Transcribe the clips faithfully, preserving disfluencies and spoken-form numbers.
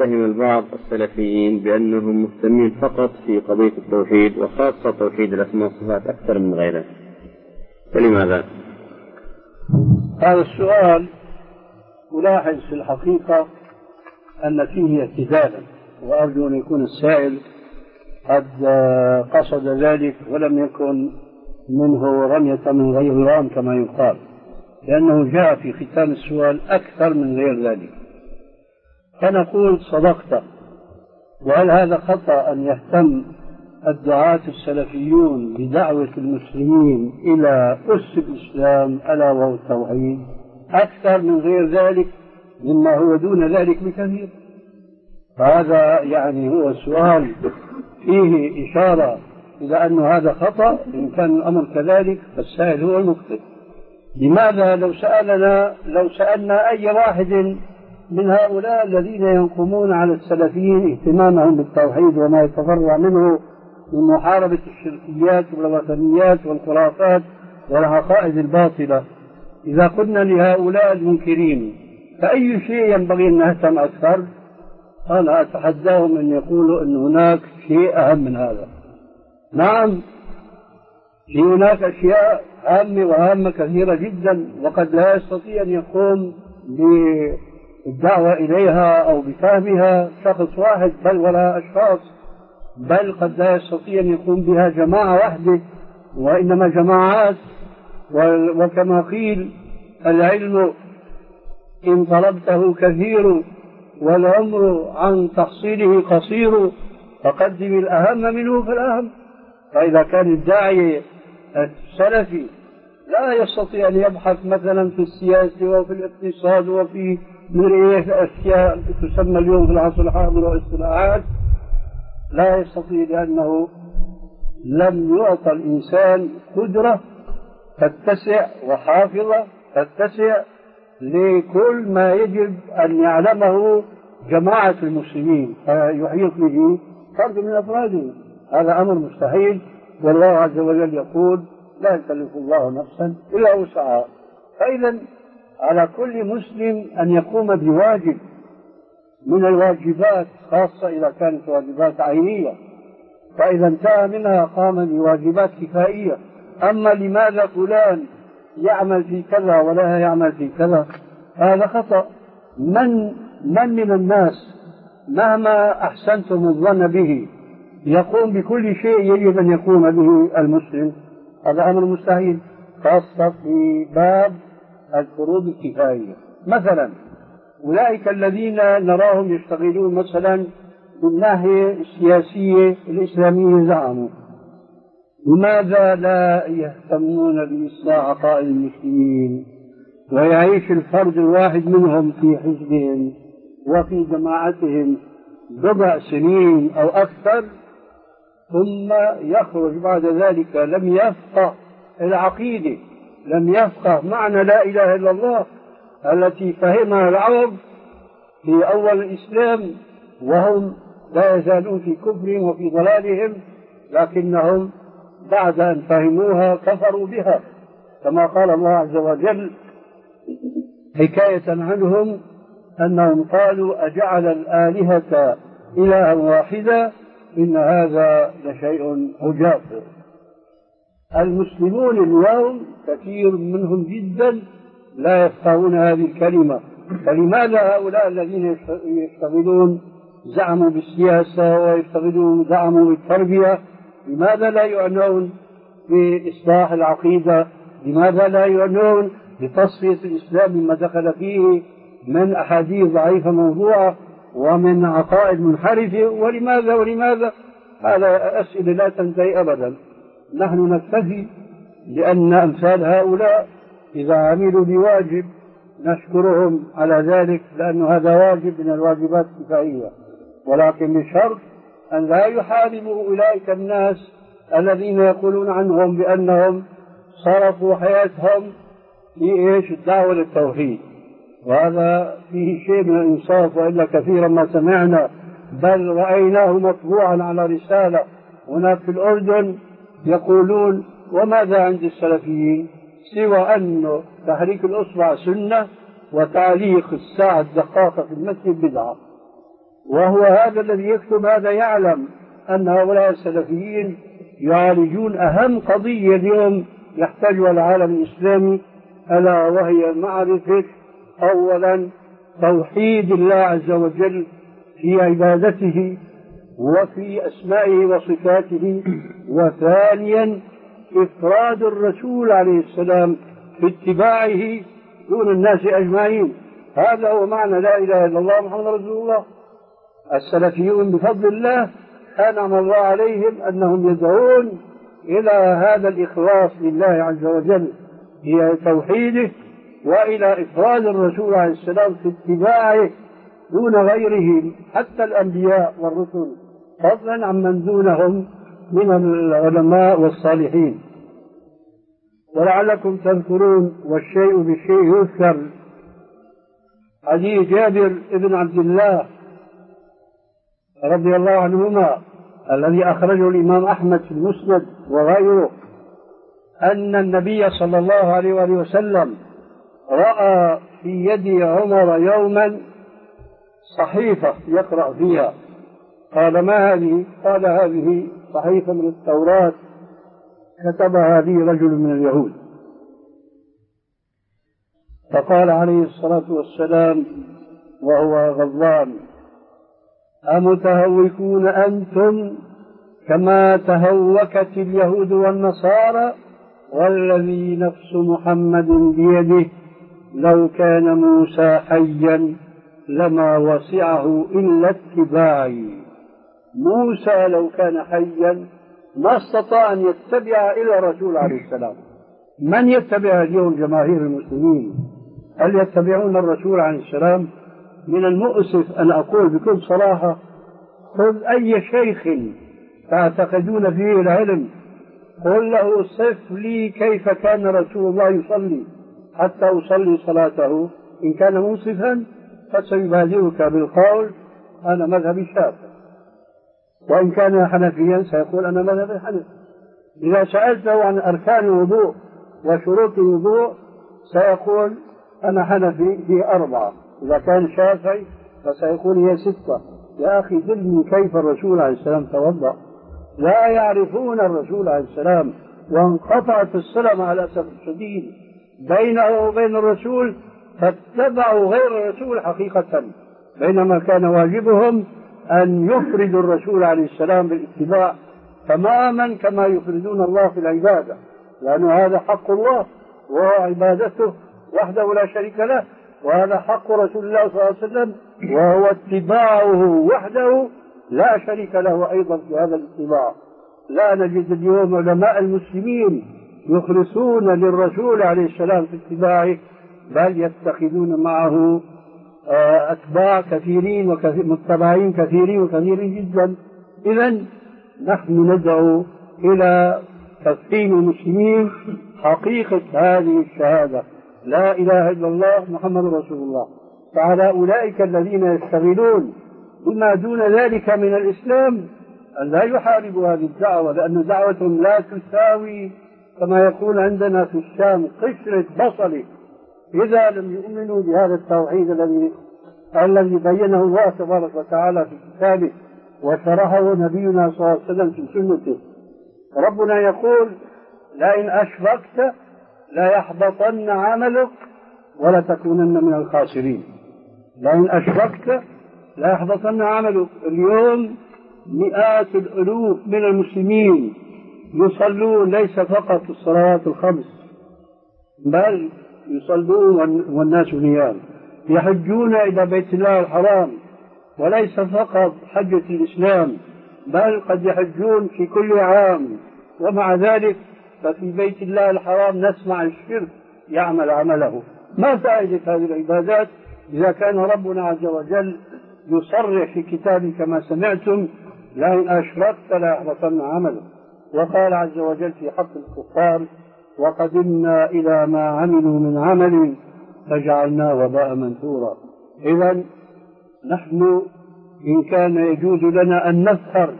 يتهم البعض السلفيين بأنهم مهتمين فقط في قضية التوحيد وخاصة توحيد الأسماء والصفات أكثر من غيره، فلماذا؟ هذا السؤال ألاحظ في الحقيقة أن فيه اعتدالا، وأرجو أن يكون السائل قد قصد ذلك ولم يكن منه رمية من غير رام كما يقال، لأنه جاء في ختام السؤال أكثر من غير ذلك. فنقول صدقت. وهل هذا خطأ أن يهتم الدعاة السلفيون بدعوة المسلمين إلى أس الإسلام ألا وهو التوحيد أكثر من غير ذلك مما هو دون ذلك بكثير؟ فهذا يعني هو السؤال فيه إشارة إلى أن هذا خطأ. إن كان الأمر كذلك فالسائل هو المخطئ. لماذا لو سألنا لو سألنا أي واحد من هؤلاء الذين ينقمون على السلفيين اهتمامهم بالتوحيد وما يتفرع منه من محاربة الشركيات والوثنيات والخرافات والعقائد الباطلة، إذا قلنا لهؤلاء المنكرين فأي شيء ينبغي أن نهتم أكثر؟ أنا أتحداهم أن يقولوا أن هناك شيء أهم من هذا. نعم، في هناك أشياء هامة وهامة كثيرة جدا، وقد لا يستطيع أن يقوم بالدعوة إليها أو بفهمها شخص واحد بل ولا أشخاص، بل قد لا يستطيع أن يقوم بها جماعة واحدة، وإنما جماعات. وكما قيل العلم إن طلبته كثير والعمر عن تحصيله قصير فقدم الأهم منه فالأهم. فإذا كان الداعية السلفي لا يستطيع أن يبحث مثلا في السياسة وفي الاقتصاد وفي مرئية أشياء تسمى اليوم في العصر الحاضر واصطلاحات، لا يستطيع، لأنه لم يعطى الإنسان قدرة تتسع وحافظة تتسع لكل ما يجب أن يعلمه جماعة المسلمين فيحيط به فرد من أفراده. هذا أمر مستحيل، والله عز وجل يقول لا يكلف الله نفسا إلا وسعها. فإذا على كل مسلم أن يقوم بواجب من الواجبات، خاصة إذا كانت واجبات عينية، فإذا انتهى منها قام بواجبات كفائية. أما لماذا فلان يعمل في كذا ولا يعمل في كذا، هذا خطأ. من من من الناس مهما أحسنتم الظن به يقوم بكل شيء يجب أن يقوم به المسلم؟ هذا أمر مستحيل، خاصة في باب الفروض الكفائية. مثلا أولئك الذين نراهم يشتغلون مثلا بالناحية السياسية الإسلامية زعموا، لماذا لا يهتمون بإصلاح عقائد المسلمين ويعيش الفرد الواحد منهم في حزبهم وفي جماعتهم بضع سنين أو أكثر ثم يخرج بعد ذلك لم يفقه العقيدة، لم يفقه معنى لا إله إلا الله التي فهمها العرب في أول الإسلام، وهم لا يزالون في كفرهم وفي ضلالهم، لكنهم بعد أن فهموها كفروا بها، كما قال الله عز وجل حكاية عنهم أنهم قالوا أجعل الآلهة إلها واحدا إن هذا لشيء عجاب. المسلمون اليوم كثير منهم جدا لا يفقهون هذه الكلمة. فلماذا هؤلاء الذين يشتغلون زعموا بالسياسة ويشتغلون زعموا بالتربية، لماذا لا يعنون بإصلاح العقيدة؟ لماذا لا يعنون بتصفية الإسلام مما دخل فيه من أحاديث ضعيفة موضوعة ومن عقائد منحرفة؟ ولماذا ولماذا؟ هذا أسئلة لا تنتهي أبدا. نحن نكتفي لأن أمثال هؤلاء إذا عملوا بواجب نشكرهم على ذلك، لأن هذا واجب من الواجبات الكفائية، ولكن بشرط أن لا يحاربوا أولئك الناس الذين يقولون عنهم بأنهم صرفوا حياتهم في إيش الدعوة للتوحيد، وهذا فيه شيء من الإنصاف، وإلا كثيرا ما سمعنا بل رأيناه مطبوعا على رسالة هناك في الأردن يقولون وماذا عند السلفيين سوى أن تحريك الأصبع سنة وتعليق الساعة الدقاقة في المسجد بدعة. وهو هذا الذي يكتب هذا يعلم أن هؤلاء السلفيين يعالجون أهم قضية اليوم يحتاجها العالم الإسلامي، ألا وهي معرفة أولا توحيد الله عز وجل في عبادته وفي أسمائه وصفاته، وثانيا إفراد الرسول عليه السلام في اتباعه دون الناس أجمعين. هذا هو معنى لا إله إلا الله محمد رسول الله. السلفيون بفضل الله أنعم الله عليهم أنهم يدعون إلى هذا الإخلاص لله عز وجل في توحيده، وإلى إفراد الرسول عليه السلام في اتباعه دون غيره حتى الأنبياء والرسل، فضلا عمن دونهم من العلماء والصالحين. ولعلكم تذكرون والشيء بالشيء يذكر، حديث جابر بن عبد الله رضي الله عنهما الذي أخرجه الإمام أحمد في المسند وغيره، أن النبي صلى الله عليه وآله وسلم رأى في يد عمر يوما صحيفة يقرأ فيها. قال: ما هذه؟ قال: هذه صحيفة من التوراة كتبها هذه رجل من اليهود. فقال عليه الصلاة والسلام وهو غضبان: أمتهوكون أنتم كما تهوكت اليهود والنصارى، والذي نفس محمد بيده لو كان موسى حيا لما وسعه إلا اتباعي. موسى لو كان حيا ما استطاع أن يتبع إلا الرسول عليه السلام. من يتبع اليوم جماهير المسلمين؟ هل يتبعون الرسول عليه السلام؟ من المؤسف أن أقول بكل صراحة: خذ أي شيخ تعتقدون فيه العلم، قل له: صف لي كيف كان رسول الله يصلي حتى أصلي صلاته. إن كان منصفا فسيبادرك بالقول: أنا مذهب الشافعي. وإن كان حنفيا سيقول: أنا مذهب الحنفي. إذا سألته عن أركان الوضوء وشروط الوضوء سيقول: أنا حنفي في أربعة. إذا كان شافعي فسيقول: هي ستة. يا أخي دلني كيف الرسول عليه السلام توضأ. لا يعرفون الرسول عليه السلام، وانقطعت الصلة مع الأسف الشديد بينه وبين الرسول، فاتبعوا غير الرسول حقيقة، بينما كان واجبهم أن يفردوا الرسول عليه السلام بالاتباع تماما كما يفردون الله في العبادة، لأن هذا حق الله وهو عبادته وحده لا شريك له، وهذا حق رسول الله صلى الله عليه وسلم وهو اتباعه وحده لا شريك له أيضا في هذا الاتباع. لا نجد اليوم علماء المسلمين يخلصون للرسول عليه السلام في اتباعه، بل يتخذون معه أتباع كثيرين ومتبعين كثيرين وكثيرين جدا. إذن نحن ندعو إلى تفهيم المسلمين حقيقة هذه الشهادة: لا إله إلا الله محمد رسول الله. فعلى أولئك الذين يشتغلون بما دون ذلك من الإسلام أن لا يحاربوا هذه الدعوة، لأن دعوتهم لا تساوي كما يقول عندنا في الشام قشرة بصل إذا لم يؤمنوا بهذا التوحيد الذي الذي بينه الله تبارك وتعالى في كتابه وشرحه نبينا صلى الله عليه وسلم في سنته. ربنا يقول: لئن أشركت لا يحبطن عملك ولا تكونن من الخاسرين. لئن أشركت لا يحبطن عملك. اليوم مئات الألوف من المسلمين يصلون ليس فقط الصلوات الخمس، بل يصلون والناس نيام، يحجون إلى بيت الله الحرام، وليس فقط حجة الإسلام بل قد يحجون في كل عام. ومع ذلك ففي بيت الله الحرام نسمع الشرك يعمل عمله. ما فائدة هذه العبادات إذا كان ربنا عز وجل يصرح في كتابه كما سمعتم: لئن أشركت لا يحبطن عملك. وقال عز وجل في حق الكفار: وقدمنا إلى ما عملوا من عمل فجعلناه وباء منثورا. إذن نحن إن كان يجوز لنا أن نفخر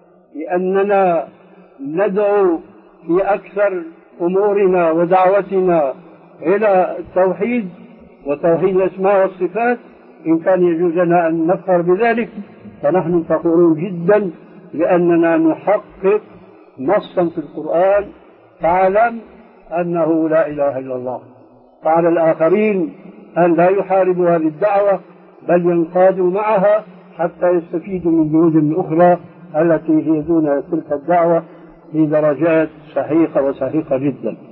بأننا ندعو في أكثر أمورنا ودعوتنا إلى التوحيد وتوحيد الأسماء والصفات، إن كان يجوز لنا أن نفخر بذلك، فنحن فخورون جدا لأننا نحقق نصا في القرآن فاعلم أنه لا إله إلا الله. فعلى الآخرين أن لا يحاربوا هذه الدعوة بل ينقادوا معها حتى يستفيدوا من جهود أخرى التي هي دون تلك الدعوة بدرجات صحيحة وصحيحة جدا.